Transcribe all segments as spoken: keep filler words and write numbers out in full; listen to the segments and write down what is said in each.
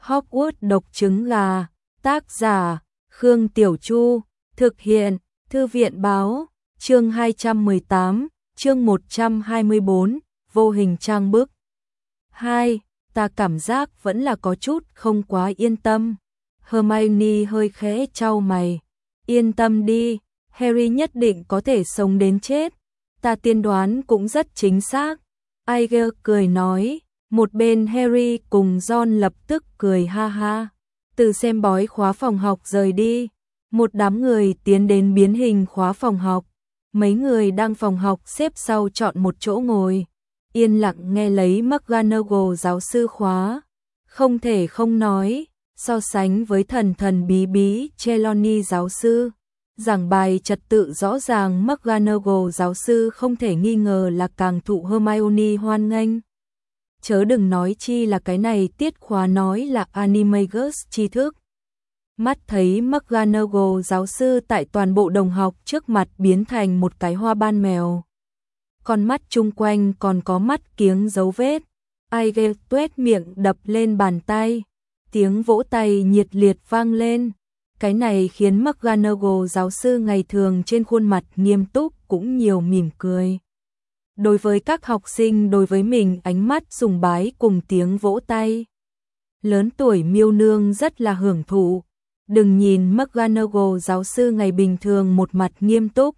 Hogwarts độc trứng gà, tác giả Khương Tiểu Chu, thực hiện Thư viện báo, chương hai trăm mười tám, chương một trăm hai mươi bốn, vô hình trang bức. hai. Ta cảm giác vẫn là có chút không quá yên tâm. Hermione hơi khẽ chau mày. Yên tâm đi, Harry nhất định có thể sống đến chết. Ta tiên đoán cũng rất chính xác. Iger cười nói. Một bên Harry cùng Ron lập tức cười ha ha. Từ xem bói khóa phòng học rời đi. Một đám người tiến đến biến hình khóa phòng học. Mấy người đang phòng học xếp sau chọn một chỗ ngồi. Yên lặng nghe lấy McGonagall giáo sư khóa. Không thể không nói, so sánh với thần thần bí bí Trelawney giáo sư. Giảng bài trật tự rõ ràng McGonagall giáo sư không thể nghi ngờ là càng thụ Hermione hoan nghênh. Chớ đừng nói chi là cái này tiết khóa nói là Animagus tri thức. Mắt thấy McGonagall giáo sư tại toàn bộ đồng học trước mặt biến thành một cái hoa ban mèo. Con mắt chung quanh còn có mắt kiếng dấu vết. Iger tuét miệng đập lên bàn tay. Tiếng vỗ tay nhiệt liệt vang lên. Cái này khiến McGonagall giáo sư ngày thường trên khuôn mặt nghiêm túc cũng nhiều mỉm cười. Đối với các học sinh, đối với mình ánh mắt sùng bái cùng tiếng vỗ tay. Lớn tuổi Miêu Nương rất là hưởng thụ. Đừng nhìn McGonagall giáo sư ngày bình thường một mặt nghiêm túc.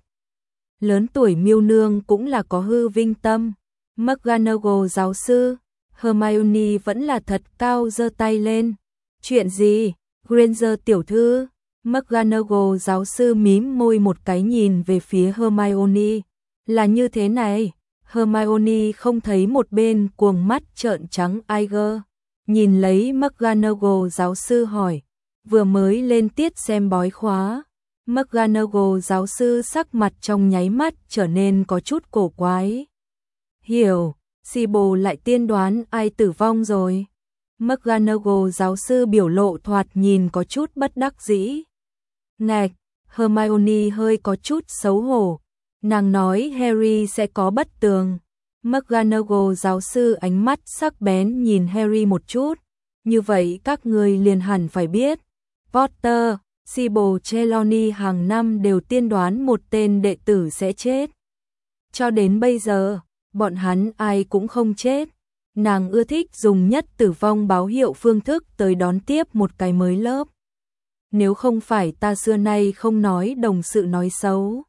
Lớn tuổi Miêu Nương cũng là có hư vinh tâm. McGonagall giáo sư, Hermione vẫn là thật cao giơ tay lên. Chuyện gì? Granger tiểu thư. McGonagall giáo sư mím môi một cái nhìn về phía Hermione. Là như thế này. Hermione không thấy một bên cuồng mắt trợn trắng Iger. Nhìn lấy McGonagall giáo sư hỏi. Vừa mới lên tiết xem bói khóa. McGonagall giáo sư sắc mặt trong nháy mắt trở nên có chút cổ quái. Hiểu, Sybil lại tiên đoán ai tử vong rồi. McGonagall giáo sư biểu lộ thoạt nhìn có chút bất đắc dĩ. Ngạch, Hermione hơi có chút xấu hổ. Nàng nói Harry sẽ có bất tường. McGonagall giáo sư ánh mắt sắc bén nhìn Harry một chút. Như vậy các người liền hẳn phải biết. Potter, Sybil Trelawney hàng năm đều tiên đoán một tên đệ tử sẽ chết. Cho đến bây giờ, bọn hắn ai cũng không chết. Nàng ưa thích dùng nhất tử vong báo hiệu phương thức tới đón tiếp một cái mới lớp. Nếu không phải ta xưa nay không nói đồng sự nói xấu.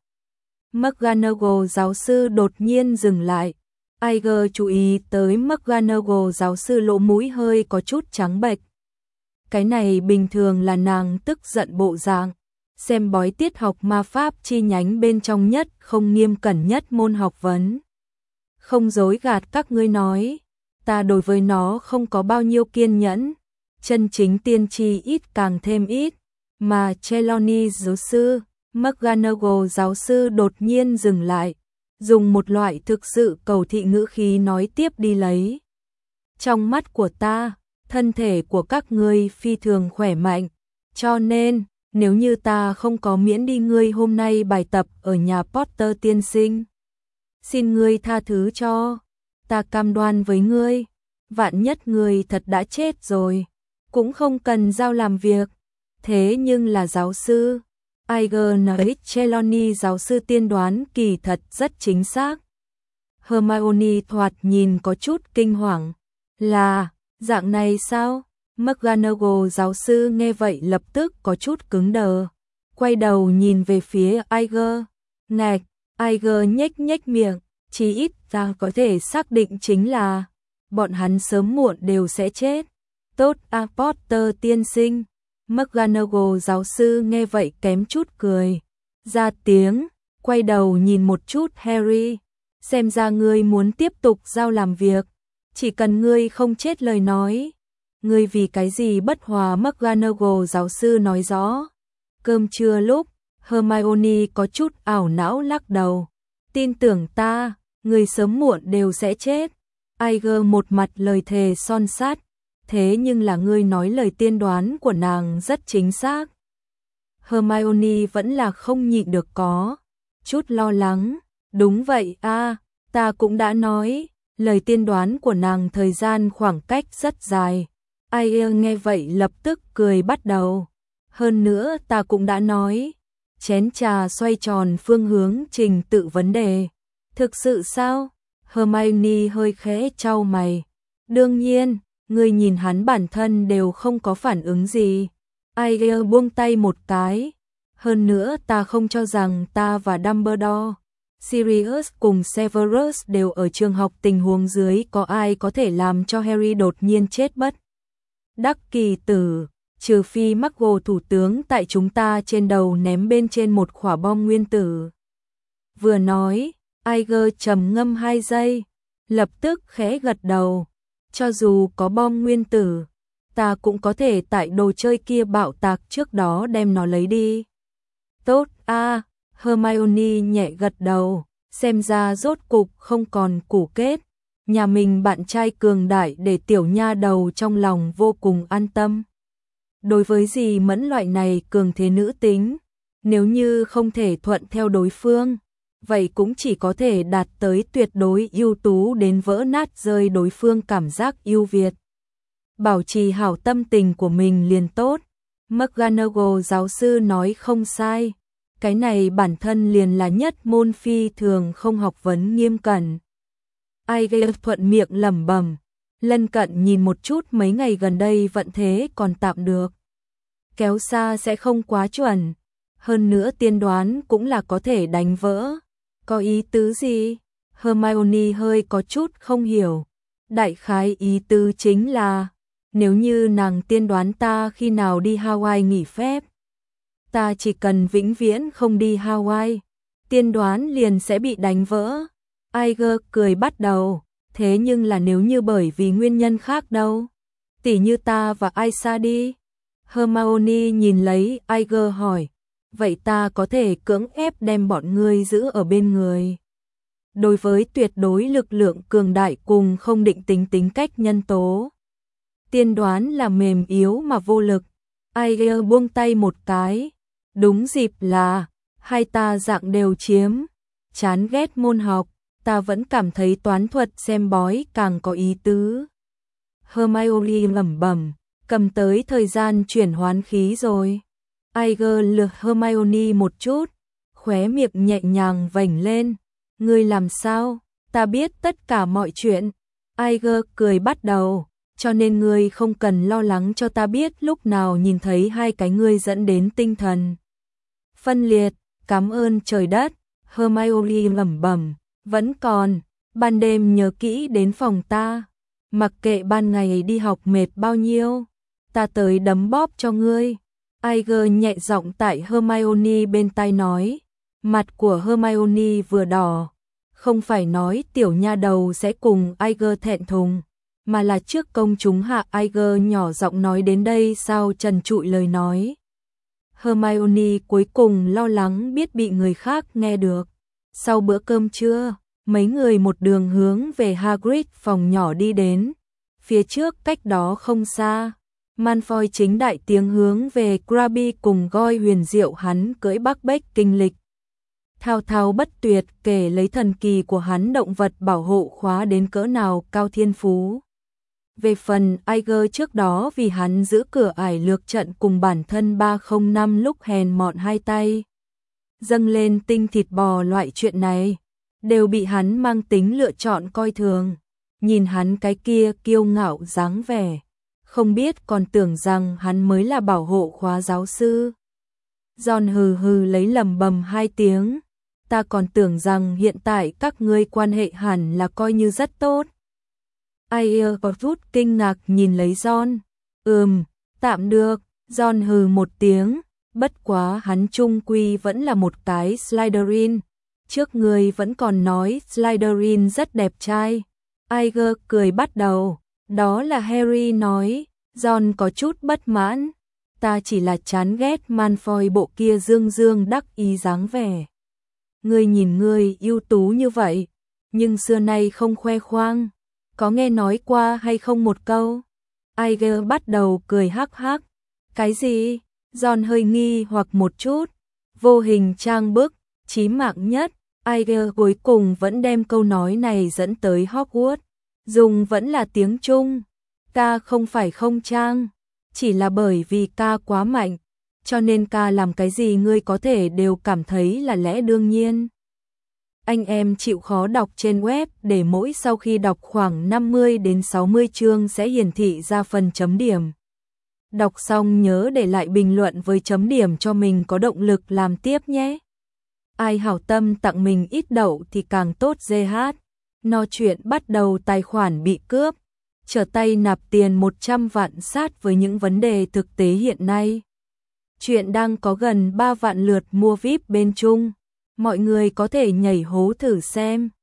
McGonagall giáo sư đột nhiên dừng lại. Iger chú ý tới McGonagall giáo sư lỗ mũi hơi có chút trắng bệch. Cái này bình thường là nàng tức giận bộ dạng. Xem bói tiết học ma pháp chi nhánh bên trong nhất không nghiêm cẩn nhất môn học vấn. Không dối gạt các ngươi nói. Ta đối với nó không có bao nhiêu kiên nhẫn. Chân chính tiên tri ít càng thêm ít. Mà Trelawney giáo sư, McGonagall giáo sư đột nhiên dừng lại. Dùng một loại thực sự cầu thị ngữ khí nói tiếp đi lấy. Trong mắt của ta, thân thể của các ngươi phi thường khỏe mạnh. Cho nên, nếu như ta không có miễn đi ngươi hôm nay bài tập ở nhà Potter tiên sinh. Xin ngươi tha thứ cho. Ta cam đoan với ngươi. Vạn nhất ngươi thật đã chết rồi. Cũng không cần giao làm việc. Thế nhưng là giáo sư. Iger nói Trelawney giáo sư tiên đoán kỳ thật rất chính xác. Hermione thoạt nhìn có chút kinh hoàng. Là, dạng này sao? McGonagall giáo sư nghe vậy lập tức có chút cứng đờ. Quay đầu nhìn về phía Iger. Ngạch, Iger nhếch nhếch miệng. Chí ít ta có thể xác định chính là bọn hắn sớm muộn đều sẽ chết. Tốt à Potter tiên sinh. McGonagall giáo sư nghe vậy kém chút cười. Ra tiếng, quay đầu nhìn một chút Harry. Xem ra ngươi muốn tiếp tục giao làm việc. Chỉ cần ngươi không chết lời nói. Ngươi vì cái gì bất hòa? McGonagall giáo sư nói rõ. Cơm trưa lúc, Hermione có chút ảo não lắc đầu. Tin tưởng ta, ngươi sớm muộn đều sẽ chết. Iger một mặt lời thề son sắt. Thế nhưng là ngươi nói lời tiên đoán của nàng rất chính xác. Hermione vẫn là không nhịn được có chút lo lắng. Đúng vậy a, ta cũng đã nói, lời tiên đoán của nàng thời gian khoảng cách rất dài. Ai nghe vậy lập tức cười bắt đầu. Hơn nữa ta cũng đã nói, chén trà xoay tròn phương hướng trình tự vấn đề. Thực sự sao? Hermione hơi khẽ chau mày. Đương nhiên, ngươi nhìn hắn bản thân đều không có phản ứng gì. Ai buông tay một cái. Hơn nữa ta không cho rằng ta và Dumbledore, Sirius cùng Severus đều ở trường học, tình huống dưới có ai có thể làm cho Harry đột nhiên chết bất đắc kỳ tử, trừ phi McGonagall thủ tướng tại chúng ta trên đầu ném bên trên một quả bom nguyên tử. Vừa nói, Iger trầm ngâm hai giây, lập tức khẽ gật đầu. Cho dù có bom nguyên tử, ta cũng có thể tại đồ chơi kia bạo tạc trước đó đem nó lấy đi. Tốt a, à, Hermione nhẹ gật đầu, xem ra rốt cục không còn củ kết. Nhà mình bạn trai cường đại để tiểu nha đầu trong lòng vô cùng an tâm. Đối với dì Mẫn loại này cường thế nữ tính, nếu như không thể thuận theo đối phương, vậy cũng chỉ có thể đạt tới tuyệt đối ưu tú đến vỡ nát rơi đối phương cảm giác ưu việt. Bảo trì hảo tâm tình của mình liền tốt. McGonagall giáo sư nói không sai, cái này bản thân liền là nhất môn phi thường không học vấn nghiêm cẩn. Iger thuận miệng lẩm bẩm, lân cận nhìn một chút mấy ngày gần đây vận thế còn tạm được. Kéo xa sẽ không quá chuẩn, hơn nữa tiên đoán cũng là có thể đánh vỡ. Có ý tứ gì? Hermione hơi có chút không hiểu. Đại khái ý tứ chính là, nếu như nàng tiên đoán ta khi nào đi Hawaii nghỉ phép, ta chỉ cần vĩnh viễn không đi Hawaii, tiên đoán liền sẽ bị đánh vỡ. Iger cười bắt đầu, thế nhưng là nếu như bởi vì nguyên nhân khác đâu? Tỉ như ta và Aisa đi. Hermione nhìn lấy Iger hỏi, vậy ta có thể cưỡng ép đem bọn ngươi giữ ở bên người. Đối với tuyệt đối lực lượng cường đại cùng không định tính tính cách nhân tố, tiên đoán là mềm yếu mà vô lực. Iger buông tay một cái, đúng dịp là hai ta dạng đều chiếm. Chán ghét môn học, ta vẫn cảm thấy toán thuật xem bói càng có ý tứ. Hermione lẩm bẩm, cầm tới thời gian chuyển hoán khí rồi. Iger lườm Hermione một chút, khóe miệng nhẹ nhàng vểnh lên. Ngươi làm sao? Ta biết tất cả mọi chuyện. Iger cười bắt đầu, cho nên ngươi không cần lo lắng cho ta biết lúc nào nhìn thấy hai cái ngươi dẫn đến tinh thần phân liệt. Cảm ơn trời đất. Hermione lẩm bẩm, vẫn còn, ban đêm nhớ kỹ đến phòng ta. Mặc kệ ban ngày đi học mệt bao nhiêu, ta tới đấm bóp cho ngươi. Iger nhẹ giọng tại Hermione bên tai nói. Mặt của Hermione vừa đỏ, không phải nói tiểu nha đầu sẽ cùng Iger thẹn thùng, mà là trước công chúng hạ Iger nhỏ giọng nói đến đây sao trần trụi lời nói. Hermione cuối cùng lo lắng biết bị người khác nghe được. Sau bữa cơm trưa, mấy người một đường hướng về Hagrid phòng nhỏ đi đến. Phía trước cách đó không xa, Malfoy chính đại tiếng hướng về Crabbe cùng Goi huyền diệu hắn cưỡi Bắc Bách kinh lịch. Thao thao bất tuyệt kể lấy thần kỳ của hắn động vật bảo hộ khóa đến cỡ nào cao thiên phú. Về phần Iger trước đó vì hắn giữ cửa ải lược trận cùng bản thân ba không năm lúc hèn mọn hai tay dâng lên tinh thịt bò loại chuyện này, đều bị hắn mang tính lựa chọn coi thường. Nhìn hắn cái kia kiêu ngạo dáng vẻ, không biết còn tưởng rằng hắn mới là bảo hộ khóa giáo sư. Giòn hừ hừ lấy lầm bầm hai tiếng, ta còn tưởng rằng hiện tại các ngươi quan hệ hẳn là coi như rất tốt. Ai có chút kinh ngạc nhìn lấy John. Ừm, tạm được. John hừ một tiếng, bất quá hắn chung quy vẫn là một cái Slytherin. Trước người vẫn còn nói Slytherin rất đẹp trai. Iger cười bắt đầu, đó là Harry nói. John có chút bất mãn, ta chỉ là chán ghét Malfoy bộ kia dương dương đắc ý dáng vẻ. Ngươi nhìn ngươi ưu tú như vậy, nhưng xưa nay không khoe khoang, có nghe nói qua hay không một câu? Iger bắt đầu cười hắc hắc. Cái gì? John hơi nghi hoặc một chút. Vô hình trang bức, chí mạng nhất. Iger cuối cùng vẫn đem câu nói này dẫn tới Hogwarts, dùng vẫn là tiếng Trung. Ca không phải không trang, chỉ là bởi vì ca quá mạnh, cho nên ca làm cái gì ngươi có thể đều cảm thấy là lẽ đương nhiên. Anh em chịu khó đọc trên web để mỗi sau khi đọc khoảng năm mươi đến sáu mươi chương sẽ hiển thị ra phần chấm điểm. Đọc xong nhớ để lại bình luận với chấm điểm cho mình có động lực làm tiếp nhé. Ai hảo tâm tặng mình ít đậu thì càng tốt giê hát. No chuyện bắt đầu tài khoản bị cướp, trở tay nạp tiền một trăm vạn sát với những vấn đề thực tế hiện nay. Chuyện đang có gần ba vạn lượt mua víp bên Trung. Mọi người có thể nhảy hố thử xem.